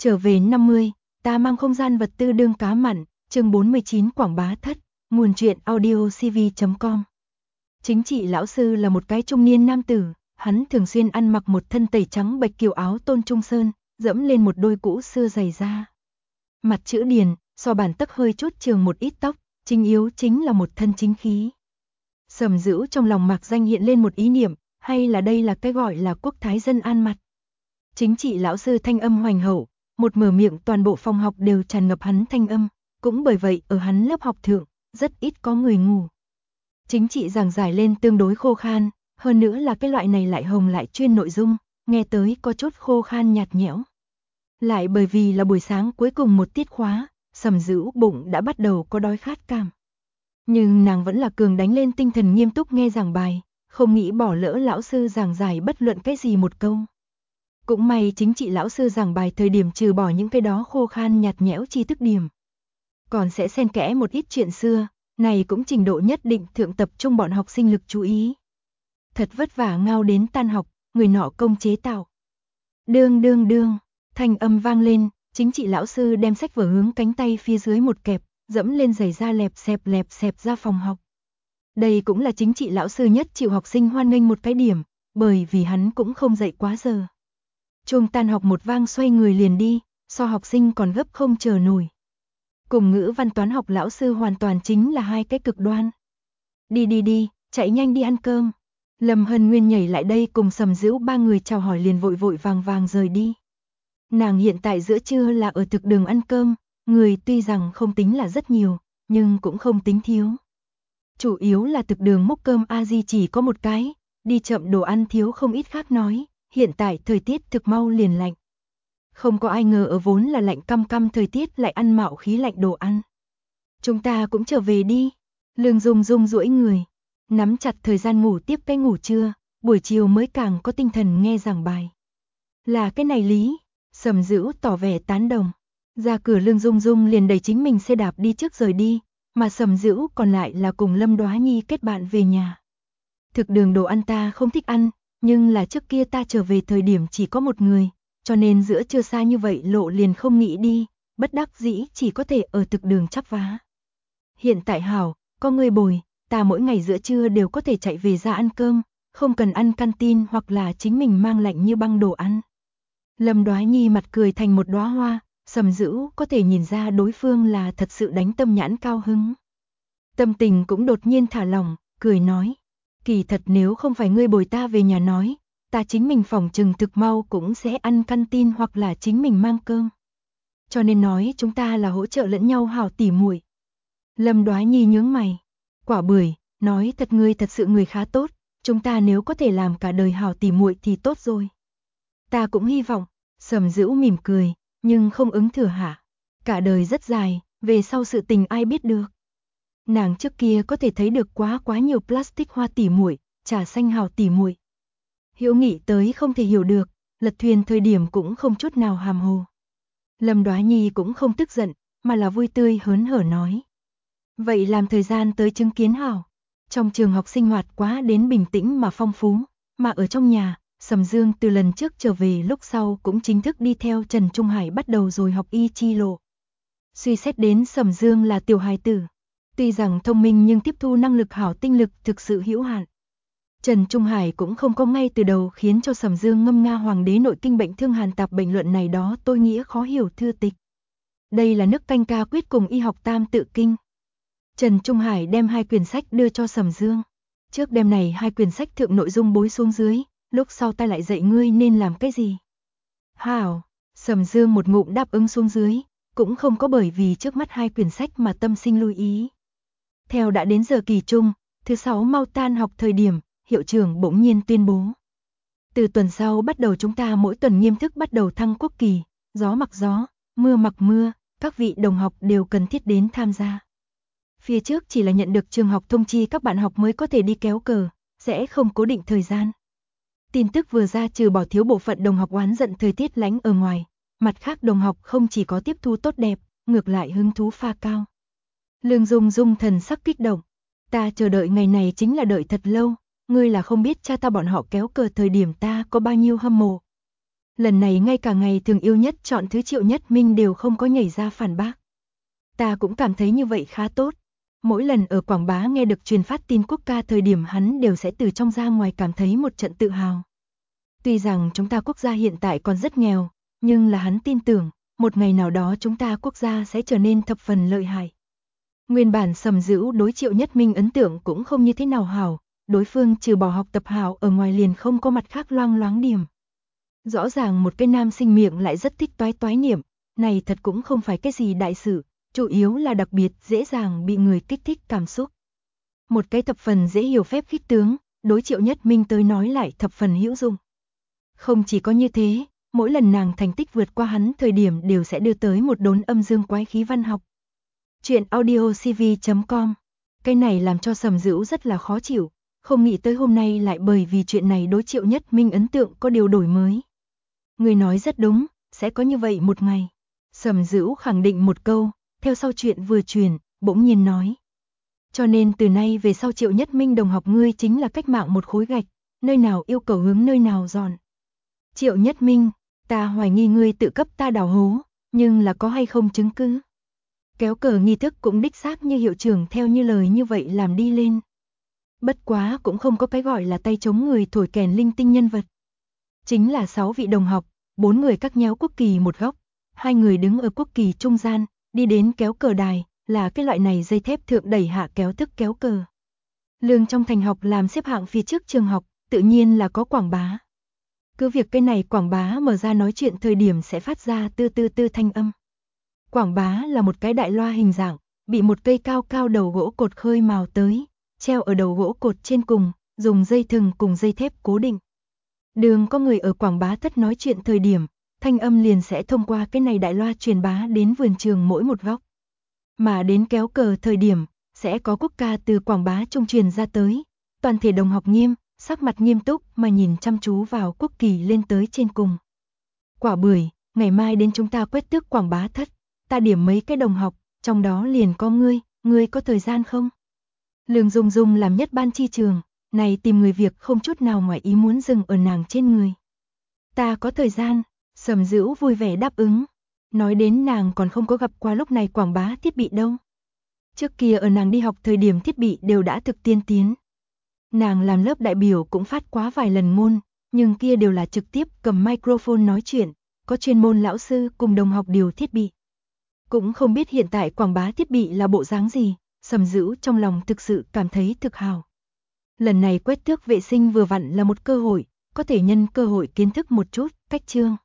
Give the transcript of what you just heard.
Trở về 50, ta mang không gian vật tư đương cá mặn, chương 49 quảng bá thất, nguồn truyện audiocv.com. Chính trị lão sư là một cái trung niên nam tử, hắn thường xuyên ăn mặc một thân tẩy trắng bạch kiều áo tôn trung sơn, dẫm lên một đôi cũ xưa giày da. Mặt chữ điền, so bản tấc hơi chút trường một ít tóc, chính yếu chính là một thân chính khí. Sầm Dữu trong lòng mạc danh hiện lên một ý niệm, hay là đây là cái gọi là quốc thái dân an mặt. Chính trị lão sư thanh âm hoành hậu, một mở miệng toàn bộ phòng học đều tràn ngập hắn thanh âm, cũng bởi vậy ở hắn lớp học thượng, rất ít có người ngủ. Chính trị giảng giải lên tương đối khô khan, hơn nữa là cái loại này lại hồng lại chuyên nội dung, nghe tới có chút khô khan nhạt nhẽo. Lại bởi vì là buổi sáng cuối cùng một tiết khóa, Sầm Dữu bụng đã bắt đầu có đói khát cảm. Nhưng nàng vẫn là cường đánh lên tinh thần nghiêm túc nghe giảng bài, không nghĩ bỏ lỡ lão sư giảng giải bất luận cái gì một câu. Cũng may chính trị lão sư giảng bài thời điểm trừ bỏ những cái đó khô khan nhạt nhẽo tri thức điểm. Còn sẽ xen kẽ một ít chuyện xưa, này cũng trình độ nhất định thượng tập trung bọn học sinh lực chú ý. Thật vất vả ngao đến tan học, người nọ công chế tạo. Đương đương đương, thanh âm vang lên, chính trị lão sư đem sách vở hướng cánh tay phía dưới một kẹp, dẫm lên giày da lẹp xẹp ra phòng học. Đây cũng là chính trị lão sư nhất chịu học sinh hoan nghênh một cái điểm, bởi vì hắn cũng không dậy quá giờ. Chuông tan học một vang xoay người liền đi, so học sinh còn gấp không chờ nổi. Cùng ngữ văn toán học lão sư hoàn toàn chính là hai cái cực đoan. Đi, chạy nhanh đi ăn cơm. Lâm Hân Nguyên nhảy lại đây cùng Sầm Dữu ba người chào hỏi liền vội vàng rời đi. Nàng hiện tại giữa trưa là ở thực đường ăn cơm, người tuy rằng không tính là rất nhiều, nhưng cũng không tính thiếu. Chủ yếu là thực đường múc cơm A-di chỉ có một cái, đi chậm đồ ăn thiếu không ít khác nói, hiện tại thời tiết thực mau liền lạnh. Không có ai ngờ ở vốn là lạnh căm thời tiết lại ăn mạo khí lạnh đồ ăn. Chúng ta cũng trở về đi. Lương Dung Dung duỗi người, nắm chặt thời gian ngủ tiếp cái ngủ trưa, buổi chiều mới càng có tinh thần nghe giảng bài. Là cái này lý, Sầm Dữu tỏ vẻ tán đồng. Ra cửa Lương Dung Dung liền đẩy chính mình xe đạp đi trước rời đi, mà Sầm Dữu còn lại là cùng Lâm Đóa Nhi kết bạn về nhà. Thực đường đồ ăn ta không thích ăn, nhưng là trước kia ta trở về thời điểm chỉ có một người, cho nên giữa trưa xa như vậy lộ liền không nghĩ đi, bất đắc dĩ chỉ có thể ở thực đường chắp vá. Hiện tại hảo, có người bồi, ta mỗi ngày giữa trưa đều có thể chạy về ra ăn cơm, không cần ăn canteen hoặc là chính mình mang lạnh như băng đồ ăn. Lâm Đóa Nhi mặt cười thành một đóa hoa, Sầm Dữu có thể nhìn ra đối phương là thật sự đánh tâm nhãn cao hứng. Tâm tình cũng đột nhiên thả lỏng, cười nói, kỳ thật nếu không phải ngươi bồi ta về nhà nói, ta chính mình phòng trừng thực mau cũng sẽ ăn canteen hoặc là chính mình mang cơm. Cho nên nói chúng ta là hỗ trợ lẫn nhau hảo tỉ muội. Lâm Đóa Nhi nhướng mày, quả bưởi, nói thật ngươi thật sự người khá tốt, chúng ta nếu có thể làm cả đời hảo tỉ muội thì tốt rồi. Ta cũng hy vọng, Sầm Dữu mỉm cười, nhưng không ứng thừa hạ. Cả đời rất dài, về sau sự tình ai biết được. Nàng trước kia có thể thấy được quá nhiều plastic hoa tỉ muội, trà xanh hảo tỉ muội. Hiểu nghĩ tới không thể hiểu được, lật thuyền thời điểm cũng không chút nào hàm hồ. Lâm Đóa Nhi cũng không tức giận, mà là vui tươi hớn hở nói. Vậy làm thời gian tới chứng kiến hảo. Trong trường học sinh hoạt quá đến bình tĩnh mà phong phú, mà ở trong nhà, Sầm Dương từ lần trước trở về lúc sau cũng chính thức đi theo Trần Trung Hải bắt đầu rồi học y chi lộ. Suy xét đến Sầm Dương là tiểu hài tử, tuy rằng thông minh nhưng tiếp thu năng lực hảo tinh lực thực sự hữu hạn. Trần Trung Hải cũng không có ngay từ đầu khiến cho Sầm Dương ngâm nga hoàng đế nội kinh bệnh thương hàn tạp bệnh luận này đó tôi nghĩa khó hiểu thư tịch. Đây là nước canh ca quyết cùng y học tam tự kinh. Trần Trung Hải đem hai quyển sách đưa cho Sầm Dương. Trước đêm này hai quyển sách thượng nội dung bối xuống dưới, lúc sau ta lại dạy ngươi nên làm cái gì. Hảo, Sầm Dương một ngụm đáp ứng xuống dưới, cũng không có bởi vì trước mắt hai quyển sách mà tâm sinh lưu ý. Theo đã đến giờ kỳ trung, thứ 6 mau tan học thời điểm, hiệu trưởng bỗng nhiên tuyên bố. Từ tuần sau bắt đầu chúng ta mỗi tuần nghiêm thức bắt đầu thăng quốc kỳ, gió mặc gió, mưa mặc mưa, các vị đồng học đều cần thiết đến tham gia. Phía trước chỉ là nhận được trường học thông chi các bạn học mới có thể đi kéo cờ, sẽ không cố định thời gian. Tin tức vừa ra trừ bỏ thiếu bộ phận đồng học oán giận thời tiết lánh ở ngoài, mặt khác đồng học không chỉ có tiếp thu tốt đẹp, ngược lại hứng thú pha cao. Lương Dung Dung thần sắc kích động, ta chờ đợi ngày này chính là đợi thật lâu, ngươi là không biết cha ta bọn họ kéo cờ thời điểm ta có bao nhiêu hâm mộ. Lần này ngay cả ngày thường yêu nhất chọn thứ Triệu Nhất Minh đều không có nhảy ra phản bác. Ta cũng cảm thấy như vậy khá tốt. Mỗi lần ở Quảng Bá nghe được truyền phát tin quốc ca thời điểm hắn đều sẽ từ trong ra ngoài cảm thấy một trận tự hào. Tuy rằng chúng ta quốc gia hiện tại còn rất nghèo, nhưng là hắn tin tưởng, một ngày nào đó chúng ta quốc gia sẽ trở nên thập phần lợi hại. Nguyên bản Sầm Dữu đối Triệu Nhất Minh ấn tượng cũng không như thế nào hảo, đối phương trừ bỏ học tập hảo ở ngoài liền không có mặt khác loang loáng điểm. Rõ ràng một cái nam sinh miệng lại rất thích toái toái niệm, này thật cũng không phải cái gì đại sự, chủ yếu là đặc biệt dễ dàng bị người kích thích cảm xúc. Một cái thập phần dễ hiểu phép khích tướng, đối Triệu Nhất Minh tới nói lại thập phần hữu dụng. Không chỉ có như thế, mỗi lần nàng thành tích vượt qua hắn thời điểm đều sẽ đưa tới một đốn âm dương quái khí văn học. Chuyện audiocv.com. Cái này làm cho Sầm Dữu rất là khó chịu, không nghĩ tới hôm nay lại bởi vì chuyện này đối Triệu Nhất Minh ấn tượng có điều đổi mới. Người nói rất đúng, sẽ có như vậy một ngày. Sầm Dữu khẳng định một câu, theo sau chuyện vừa truyền, bỗng nhiên nói. Cho nên từ nay về sau Triệu Nhất Minh đồng học ngươi chính là cách mạng một khối gạch, nơi nào yêu cầu hướng nơi nào dọn. Triệu Nhất Minh, ta hoài nghi ngươi tự cấp ta đào hố, nhưng là có hay không chứng cứ. Kéo cờ nghi thức cũng đích xác như hiệu trưởng theo như lời như vậy làm đi lên. Bất quá cũng không có cái gọi là tay chống người thổi kèn linh tinh nhân vật. Chính là 6 vị đồng học, 4 người các nhéo quốc kỳ một góc, 2 người đứng ở quốc kỳ trung gian, đi đến kéo cờ đài, là cái loại này dây thép thượng đẩy hạ kéo thức kéo cờ. Lương trong thành học làm xếp hạng phía trước trường học, tự nhiên là có quảng bá. Cứ việc cái này quảng bá mở ra nói chuyện thời điểm sẽ phát ra tư tư tư thanh âm. Quảng bá là một cái đại loa hình dạng, bị một cây cao cao đầu gỗ cột khơi mào tới, treo ở đầu gỗ cột trên cùng, dùng dây thừng cùng dây thép cố định. Đường có người ở quảng bá thất nói chuyện thời điểm, thanh âm liền sẽ thông qua cái này đại loa truyền bá đến vườn trường mỗi một góc. Mà đến kéo cờ thời điểm, sẽ có quốc ca từ quảng bá trung truyền ra tới, toàn thể đồng học nghiêm, sắc mặt nghiêm túc mà nhìn chăm chú vào quốc kỳ lên tới trên cùng. Quả bưởi, ngày mai đến chúng ta quét tước quảng bá thất, ta điểm mấy cái đồng học, trong đó liền có ngươi có thời gian không? Lương Dung Dung làm nhất ban chi trường, này tìm người việc không chút nào ngoài ý muốn dừng ở nàng trên người. Ta có thời gian, Sầm Dữu vui vẻ đáp ứng. Nói đến nàng còn không có gặp qua lúc này quảng bá thiết bị đâu. Trước kia ở nàng đi học thời điểm thiết bị đều đã thực tiên tiến. Nàng làm lớp đại biểu cũng phát quá vài lần ngôn, nhưng kia đều là trực tiếp cầm microphone nói chuyện, có chuyên môn lão sư cùng đồng học điều thiết bị. Cũng không biết hiện tại quảng bá thiết bị là bộ dáng gì, Sầm Dữu trong lòng thực sự cảm thấy thực hào. Lần này quét tước vệ sinh vừa vặn là một cơ hội, có thể nhân cơ hội kiến thức một chút, cách chương.